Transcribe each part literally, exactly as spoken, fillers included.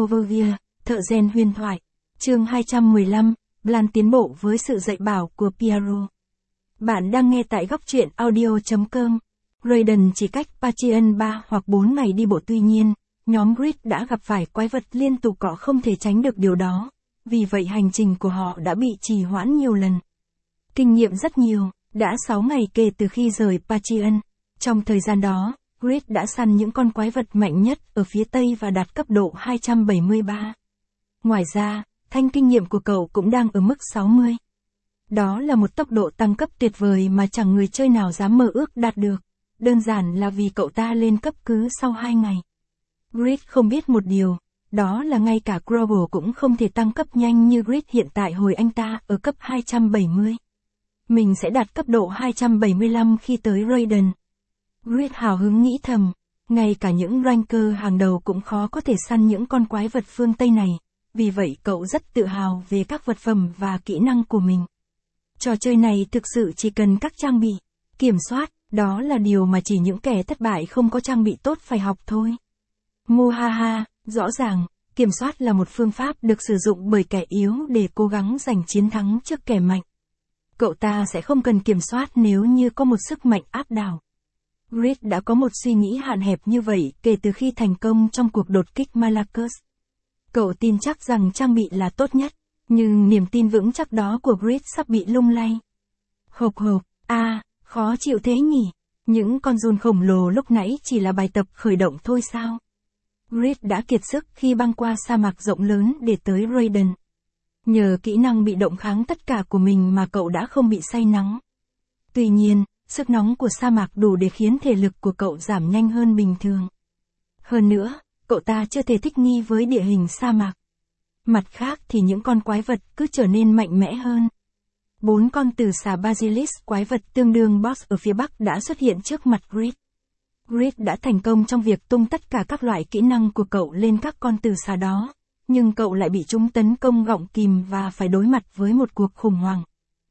Overview, thợ rèn huyền thoại. Chương hai trăm mười lăm, Blan tiến bộ với sự dạy bảo của Piero. Bạn đang nghe tại góc truyện audio chấm com. Raiden chỉ cách Patreon ba hoặc bốn ngày đi bộ, tuy nhiên, nhóm Grid đã gặp phải quái vật liên tục, họ không thể tránh được điều đó. Vì vậy hành trình của họ đã bị trì hoãn nhiều lần. Kinh nghiệm rất nhiều, đã sáu ngày kể từ khi rời Patreon. Trong thời gian đó, Grid đã săn những con quái vật mạnh nhất ở phía Tây và đạt cấp độ hai trăm bảy mươi ba. Ngoài ra, thanh kinh nghiệm của cậu cũng đang ở mức sáu mươi. Đó là một tốc độ tăng cấp tuyệt vời mà chẳng người chơi nào dám mơ ước đạt được. Đơn giản là vì cậu ta lên cấp cứ sau hai ngày. Grid không biết một điều, đó là ngay cả Groble cũng không thể tăng cấp nhanh như Grid hiện tại hồi anh ta ở cấp hai trăm bảy mươi. Mình sẽ đạt cấp độ hai trăm bảy mươi lăm khi tới Raiden. Grid hào hứng nghĩ thầm, ngay cả những ranker hàng đầu cũng khó có thể săn những con quái vật phương Tây này, vì vậy cậu rất tự hào về các vật phẩm và kỹ năng của mình. Trò chơi này thực sự chỉ cần các trang bị, kiểm soát, đó là điều mà chỉ những kẻ thất bại không có trang bị tốt phải học thôi. Muhaha, rõ ràng, kiểm soát là một phương pháp được sử dụng bởi kẻ yếu để cố gắng giành chiến thắng trước kẻ mạnh. Cậu ta sẽ không cần kiểm soát nếu như có một sức mạnh áp đảo. Grid đã có một suy nghĩ hạn hẹp như vậy kể từ khi thành công trong cuộc đột kích Malakos. Cậu tin chắc rằng trang bị là tốt nhất, nhưng niềm tin vững chắc đó của Grid sắp bị lung lay. Hộp hộp, à, khó chịu thế nhỉ? Những con giun khổng lồ lúc nãy chỉ là bài tập khởi động thôi sao? Grid đã kiệt sức khi băng qua sa mạc rộng lớn để tới Raiden. Nhờ kỹ năng bị động kháng tất cả của mình mà cậu đã không bị say nắng. Tuy nhiên, sức nóng của sa mạc đủ để khiến thể lực của cậu giảm nhanh hơn bình thường. Hơn nữa, cậu ta chưa thể thích nghi với địa hình sa mạc. Mặt khác thì những con quái vật cứ trở nên mạnh mẽ hơn. Bốn con tử xà Basilisk, quái vật tương đương boss ở phía Bắc, đã xuất hiện trước mặt Grid. Grid đã thành công trong việc tung tất cả các loại kỹ năng của cậu lên các con tử xà đó, nhưng cậu lại bị chúng tấn công gọng kìm và phải đối mặt với một cuộc khủng hoảng.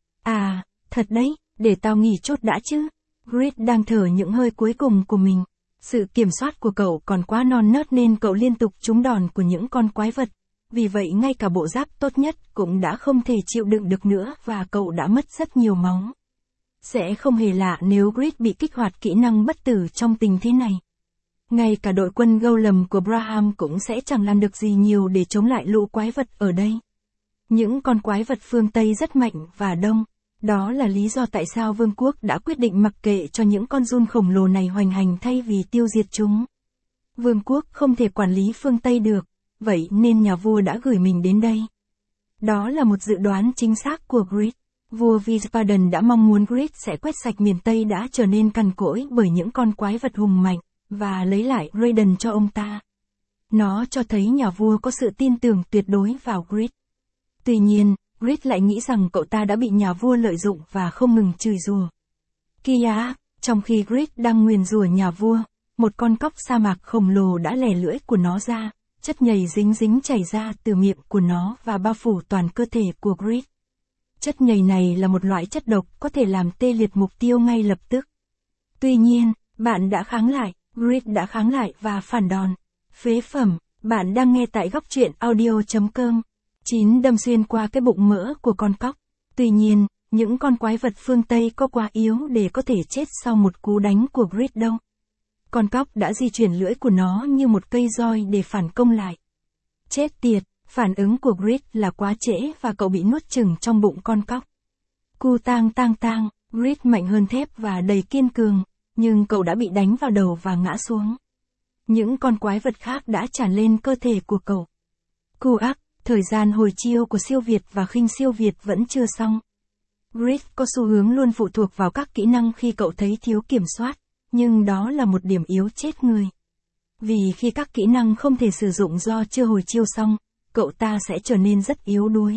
À, thật đấy, để tao nghỉ chốt đã chứ. Grid đang thở những hơi cuối cùng của mình. Sự kiểm soát của cậu còn quá non nớt nên cậu liên tục trúng đòn của những con quái vật. Vì vậy ngay cả bộ giáp tốt nhất cũng đã không thể chịu đựng được nữa và cậu đã mất rất nhiều máu. Sẽ không hề lạ nếu Grid bị kích hoạt kỹ năng bất tử trong tình thế này. Ngay cả đội quân Golem của Braham cũng sẽ chẳng làm được gì nhiều để chống lại lũ quái vật ở đây. Những con quái vật phương Tây rất mạnh và đông. Đó là lý do tại sao vương quốc đã quyết định mặc kệ cho những con giun khổng lồ này hoành hành thay vì tiêu diệt chúng. Vương quốc không thể quản lý phương Tây được, vậy nên nhà vua đã gửi mình đến đây. Đó là một dự đoán chính xác của Grid. Vua Wiesbaden đã mong muốn Grid sẽ quét sạch miền Tây đã trở nên cằn cỗi bởi những con quái vật hùng mạnh, và lấy lại Raiden cho ông ta. Nó cho thấy nhà vua có sự tin tưởng tuyệt đối vào Grid. Tuy nhiên, Grid lại nghĩ rằng cậu ta đã bị nhà vua lợi dụng và không ngừng chửi rủa. Kia, trong khi Grid đang nguyền rủa nhà vua, một con cóc sa mạc khổng lồ đã lè lưỡi của nó ra, chất nhầy dính dính chảy ra từ miệng của nó và bao phủ toàn cơ thể của Grid. Chất nhầy này là một loại chất độc có thể làm tê liệt mục tiêu ngay lập tức. Tuy nhiên, bạn đã kháng lại, Grid đã kháng lại và phản đòn. Phế phẩm, bạn đang nghe tại góc truyện audio chấm com. Chín đâm xuyên qua cái bụng mỡ của con cóc. Tuy nhiên, những con quái vật phương Tây có quá yếu để có thể chết sau một cú đánh của Grid đâu. Con cóc đã di chuyển lưỡi của nó như một cây roi để phản công lại. Chết tiệt, phản ứng của Grid là quá trễ và cậu bị nuốt chửng trong bụng con cóc. Cu tang tang tang, Grid mạnh hơn thép và đầy kiên cường, nhưng cậu đã bị đánh vào đầu và ngã xuống. Những con quái vật khác đã tràn lên cơ thể của cậu. Cu ác, thời gian hồi chiêu của siêu Việt và khinh siêu Việt vẫn chưa xong. Grid có xu hướng luôn phụ thuộc vào các kỹ năng khi cậu thấy thiếu kiểm soát, nhưng đó là một điểm yếu chết người. Vì khi các kỹ năng không thể sử dụng do chưa hồi chiêu xong, cậu ta sẽ trở nên rất yếu đuối.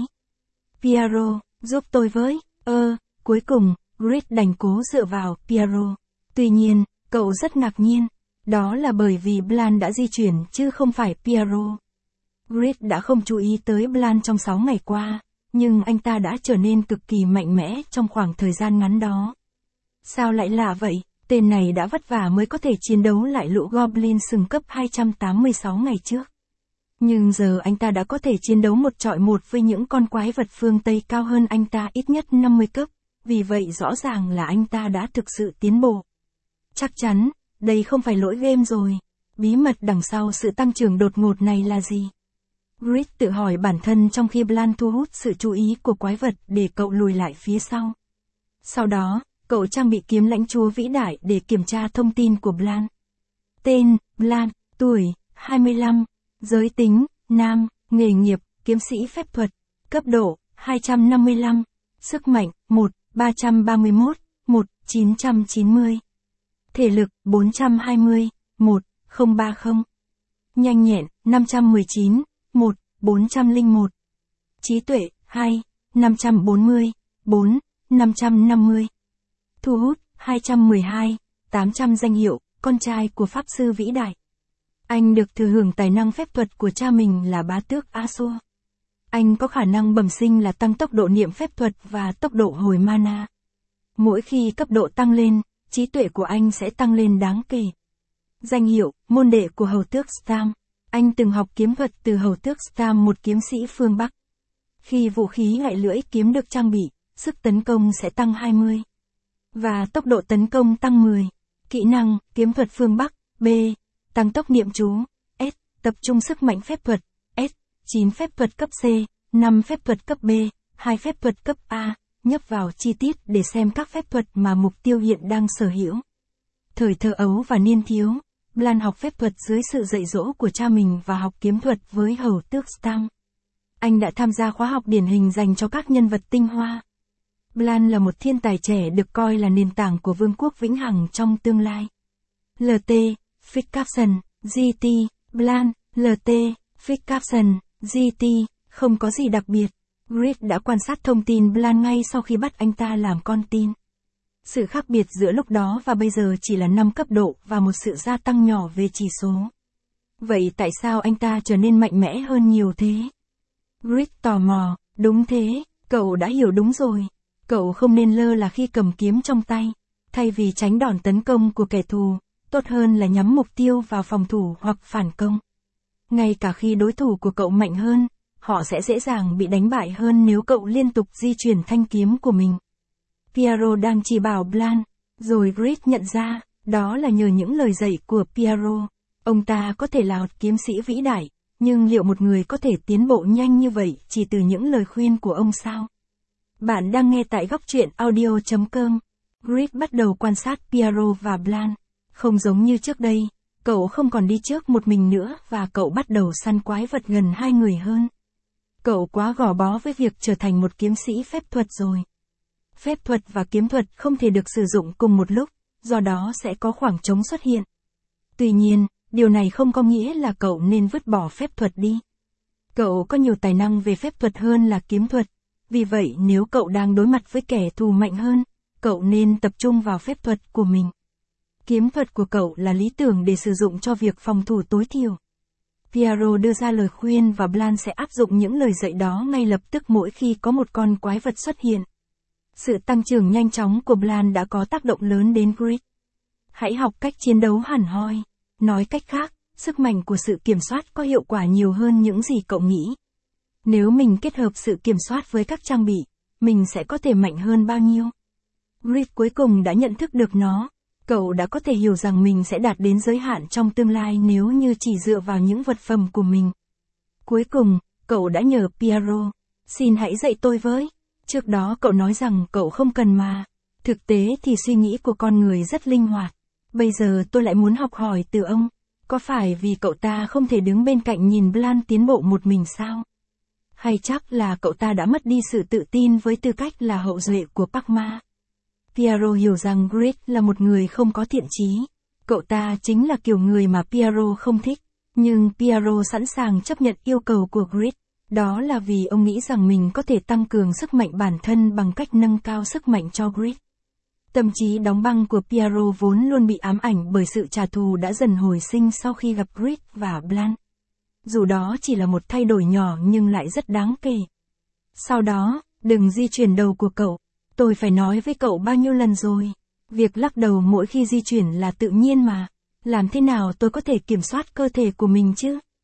Piero, giúp tôi với, ơ, cuối cùng, Grid đành cố dựa vào Piero. Tuy nhiên, cậu rất ngạc nhiên, đó là bởi vì Blan đã di chuyển chứ không phải Piero. Grid đã không chú ý tới Blan trong sáu ngày qua, nhưng anh ta đã trở nên cực kỳ mạnh mẽ trong khoảng thời gian ngắn đó. Sao lại lạ vậy? Tên này đã vất vả mới có thể chiến đấu lại lũ Goblin sừng cấp hai trăm tám mươi sáu ngày trước. Nhưng giờ anh ta đã có thể chiến đấu một trọi một với những con quái vật phương Tây cao hơn anh ta ít nhất năm mươi cấp, vì vậy rõ ràng là anh ta đã thực sự tiến bộ. Chắc chắn, đây không phải lỗi game rồi. Bí mật đằng sau sự tăng trưởng đột ngột này là gì? Grid tự hỏi bản thân trong khi Blanc thu hút sự chú ý của quái vật để cậu lùi lại phía sau. Sau đó, cậu trang bị kiếm lãnh chúa vĩ đại để kiểm tra thông tin của Blanc. Tên, Blanc, tuổi, hai mươi lăm, giới tính, nam, nghề nghiệp, kiếm sĩ phép thuật, cấp độ, hai trăm năm mươi lăm, sức mạnh, một, ba trăm ba mươi mốt, một, chín trăm chín mươi. Thể lực, bốn trăm hai mươi, một, không ba không. Nhanh nhẹn, năm trăm mười chín, một, bốn trăm lẻ một. Trí tuệ, hai, năm trăm bốn mươi, bốn, năm trăm năm mươi. Thu hút, hai trăm mười hai, tám trăm danh hiệu, con trai của Pháp sư vĩ đại. Anh được thừa hưởng tài năng phép thuật của cha mình là bá tước Asur. Anh có khả năng bẩm sinh là tăng tốc độ niệm phép thuật và tốc độ hồi mana. Mỗi khi cấp độ tăng lên, trí tuệ của anh sẽ tăng lên đáng kể. Danh hiệu, môn đệ của hầu tước Stam. Anh từng học kiếm thuật từ hầu tước Stam, một kiếm sĩ phương Bắc. Khi vũ khí gậy lưỡi kiếm được trang bị, sức tấn công sẽ tăng hai mươi. Và tốc độ tấn công tăng mười. Kỹ năng, kiếm thuật phương Bắc, B. Tăng tốc niệm chú, S. Tập trung sức mạnh phép thuật, S. chín phép thuật cấp C, năm phép thuật cấp B, hai phép thuật cấp A. Nhấp vào chi tiết để xem các phép thuật mà mục tiêu hiện đang sở hữu. Thời thơ ấu và niên thiếu, Blanc học phép thuật dưới sự dạy dỗ của cha mình và học kiếm thuật với hầu tước Stam. Anh đã tham gia khóa học điển hình dành cho các nhân vật tinh hoa. Blanc là một thiên tài trẻ được coi là nền tảng của vương quốc vĩnh hằng trong tương lai. lờ tê, Fix Capson, giê tê, Blanc, lờ tê, Fix Capson, giê tê, không có gì đặc biệt. Grid đã quan sát thông tin Blanc ngay sau khi bắt anh ta làm con tin. Sự khác biệt giữa lúc đó và bây giờ chỉ là năm cấp độ và một sự gia tăng nhỏ về chỉ số. Vậy tại sao anh ta trở nên mạnh mẽ hơn nhiều thế? Grid tò mò, đúng thế, cậu đã hiểu đúng rồi. Cậu không nên lơ là khi cầm kiếm trong tay. Thay vì tránh đòn tấn công của kẻ thù, tốt hơn là nhắm mục tiêu vào phòng thủ hoặc phản công. Ngay cả khi đối thủ của cậu mạnh hơn, họ sẽ dễ dàng bị đánh bại hơn nếu cậu liên tục di chuyển thanh kiếm của mình. Piero đang chỉ bảo Blanc, rồi Grid nhận ra, đó là nhờ những lời dạy của Piero. Ông ta có thể là một kiếm sĩ vĩ đại, nhưng liệu một người có thể tiến bộ nhanh như vậy chỉ từ những lời khuyên của ông sao? Bạn đang nghe tại góc truyện audio chấm com. Grid bắt đầu quan sát Piero và Blanc. Không giống như trước đây, cậu không còn đi trước một mình nữa và cậu bắt đầu săn quái vật gần hai người hơn. Cậu quá gò bó với việc trở thành một kiếm sĩ phép thuật rồi. Phép thuật và kiếm thuật không thể được sử dụng cùng một lúc, do đó sẽ có khoảng trống xuất hiện. Tuy nhiên, điều này không có nghĩa là cậu nên vứt bỏ phép thuật đi. Cậu có nhiều tài năng về phép thuật hơn là kiếm thuật, vì vậy nếu cậu đang đối mặt với kẻ thù mạnh hơn, cậu nên tập trung vào phép thuật của mình. Kiếm thuật của cậu là lý tưởng để sử dụng cho việc phòng thủ tối thiểu. Piero đưa ra lời khuyên và Blanc sẽ áp dụng những lời dạy đó ngay lập tức mỗi khi có một con quái vật xuất hiện. Sự tăng trưởng nhanh chóng của Blanc đã có tác động lớn đến Grid. Hãy học cách chiến đấu hẳn hoi. Nói cách khác, sức mạnh của sự kiểm soát có hiệu quả nhiều hơn những gì cậu nghĩ. Nếu mình kết hợp sự kiểm soát với các trang bị, mình sẽ có thể mạnh hơn bao nhiêu? Grid cuối cùng đã nhận thức được nó. Cậu đã có thể hiểu rằng mình sẽ đạt đến giới hạn trong tương lai nếu như chỉ dựa vào những vật phẩm của mình. Cuối cùng, cậu đã nhờ Piero, xin hãy dạy tôi với. Trước đó cậu nói rằng cậu không cần mà. Thực tế thì suy nghĩ của con người rất linh hoạt. Bây giờ tôi lại muốn học hỏi từ ông. Có phải vì cậu ta không thể đứng bên cạnh nhìn Blanc tiến bộ một mình sao? Hay chắc là cậu ta đã mất đi sự tự tin với tư cách là hậu duệ của Parma? Piero hiểu rằng Grid là một người không có thiện chí. Cậu ta chính là kiểu người mà Piero không thích. Nhưng Piero sẵn sàng chấp nhận yêu cầu của Grid. Đó là vì ông nghĩ rằng mình có thể tăng cường sức mạnh bản thân bằng cách nâng cao sức mạnh cho Grid. Tâm trí đóng băng của Piero vốn luôn bị ám ảnh bởi sự trả thù đã dần hồi sinh sau khi gặp Grid và Blanc. Dù đó chỉ là một thay đổi nhỏ nhưng lại rất đáng kể. Sau đó, đừng di chuyển đầu của cậu. Tôi phải nói với cậu bao nhiêu lần rồi. Việc lắc đầu mỗi khi di chuyển là tự nhiên mà. Làm thế nào tôi có thể kiểm soát cơ thể của mình chứ?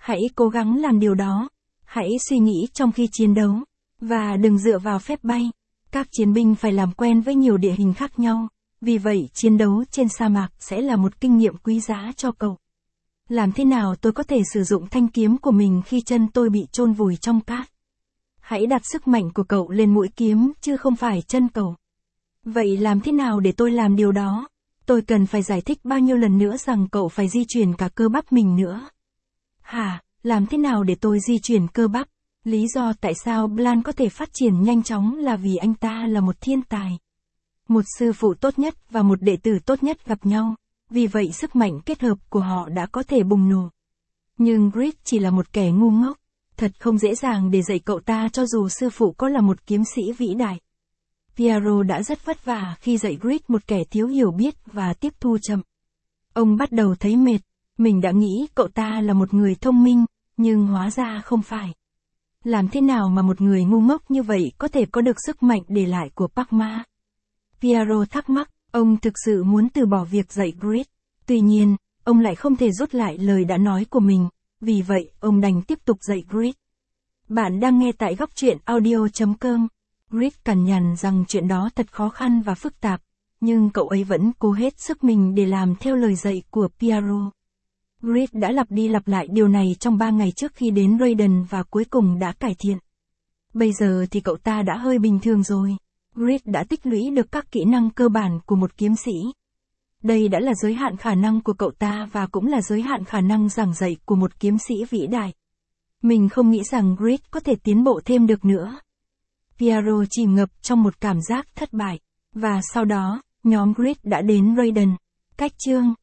Hãy cố gắng làm điều đó. Hãy suy nghĩ trong khi chiến đấu. Và đừng dựa vào phép bay. Các chiến binh phải làm quen với nhiều địa hình khác nhau. Vì vậy, chiến đấu trên sa mạc sẽ là một kinh nghiệm quý giá cho cậu. Làm thế nào tôi có thể sử dụng thanh kiếm của mình khi chân tôi bị chôn vùi trong cát? Hãy đặt sức mạnh của cậu lên mũi kiếm, chứ không phải chân cậu. Vậy làm thế nào để tôi làm điều đó? Tôi cần phải giải thích bao nhiêu lần nữa rằng cậu phải di chuyển cả cơ bắp mình nữa. Hả, làm thế nào để tôi di chuyển cơ bắp? Lý do tại sao Blan có thể phát triển nhanh chóng là vì anh ta là một thiên tài. Một sư phụ tốt nhất và một đệ tử tốt nhất gặp nhau. Vì vậy sức mạnh kết hợp của họ đã có thể bùng nổ. Nhưng Grit chỉ là một kẻ ngu ngốc. Thật không dễ dàng để dạy cậu ta cho dù sư phụ có là một kiếm sĩ vĩ đại. Piero đã rất vất vả khi dạy Grit, một kẻ thiếu hiểu biết và tiếp thu chậm. Ông bắt đầu thấy mệt. Mình đã nghĩ cậu ta là một người thông minh, nhưng hóa ra không phải. Làm thế nào mà một người ngu ngốc như vậy có thể có được sức mạnh để lại của Parma? Piero thắc mắc, ông thực sự muốn từ bỏ việc dạy Grit. Tuy nhiên, ông lại không thể rút lại lời đã nói của mình, vì vậy ông đành tiếp tục dạy Grit. Bạn đang nghe tại góc truyện audio chấm com. Grit cằn nhằn rằng chuyện đó thật khó khăn và phức tạp, nhưng cậu ấy vẫn cố hết sức mình để làm theo lời dạy của Piero. Grit đã lặp đi lặp lại điều này trong ba ngày trước khi đến Raiden và cuối cùng đã cải thiện. Bây giờ thì cậu ta đã hơi bình thường rồi. Grit đã tích lũy được các kỹ năng cơ bản của một kiếm sĩ. Đây đã là giới hạn khả năng của cậu ta và cũng là giới hạn khả năng giảng dạy của một kiếm sĩ vĩ đại. Mình không nghĩ rằng Grit có thể tiến bộ thêm được nữa. Piero chìm ngập trong một cảm giác thất bại. Và sau đó, nhóm Grit đã đến Raiden. Cách chương